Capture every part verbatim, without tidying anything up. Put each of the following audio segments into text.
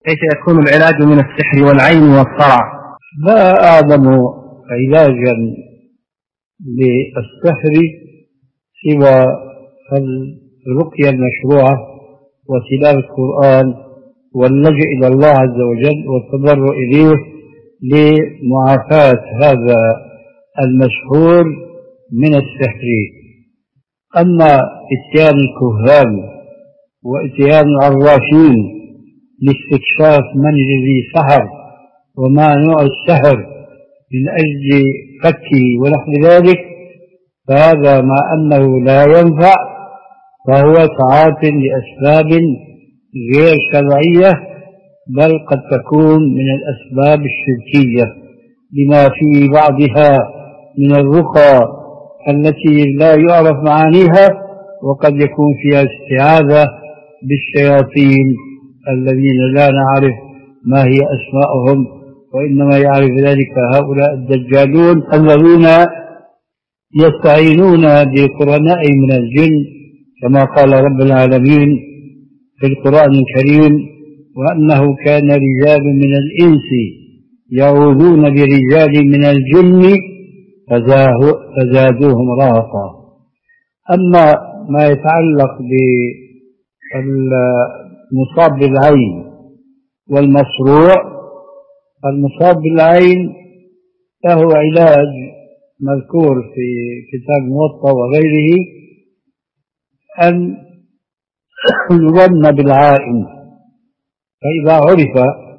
كيف يكون العلاج من السحر والعين والصرع؟ لا أعلم علاجا للسحر سوى الرقية المشروعة وتلاوة القرآن واللجأ إلى الله عز وجل والتضرع إليه لمعافاة هذا المسحور من السحر. أما إتيان الكهان وإتيان العرافين لاستكشاف من الذي سحر وما نوع السحر من أجل فكه ونحو ذلك، فهذا مع أنه لا ينفع فهو تعاط لأسباب غير شرعية، بل قد تكون من الأسباب الشركية لما في بعضها من الرقى التي لا يعرف معانيها، وقد يكون فيها استعاذة بالشياطين الذين لا نعرف ما هي أسماءهم، وإنما يعرف ذلك هؤلاء الدجالون الذين يستعينون بقرناء من الجن، كما قال رب العالمين في القرآن الكريم: وأنه كان رجال من الإنس يعوذون برجال من الجن فزادوهم رهقا. أما ما يتعلق بالمصاب بالعين والمصروع، المصاب بالعين له علاج مذكور في كتاب الموطأ وغيره، أن يظن بالعائن، فإذا عرف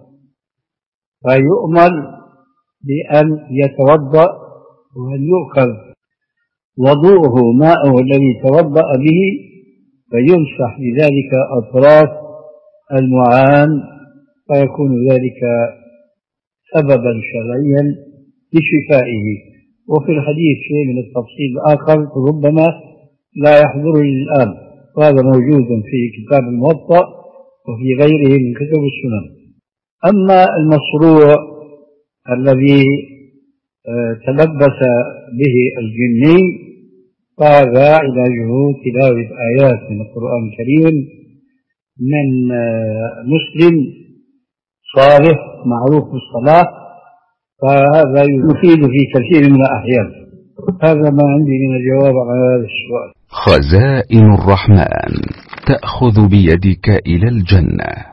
فيؤمر بأن يتوضأ وأن يؤخذ وضوءه ماءه الذي توضأ به فيمسح بذلك أطراف المعان، فيكون ذلك سببا شرعيا لشفائه. وفي الحديث شيء من التفصيل الآخر ربما لا يحضرني الآن، وهذا موجود في كتاب الموطأ وفي غيره من كتب السنن. أما المصروع الذي تلبس به الجني فهذا علاجه تلاوة آيات من القرآن الكريم من مسلم صالح معروف بالصلاة، فهذا يفيد في كثير من الأحيان. هذا ما عندي من الجواب على هذا السؤال. خزائن الرحمن تأخذ بيدك إلى الجنة.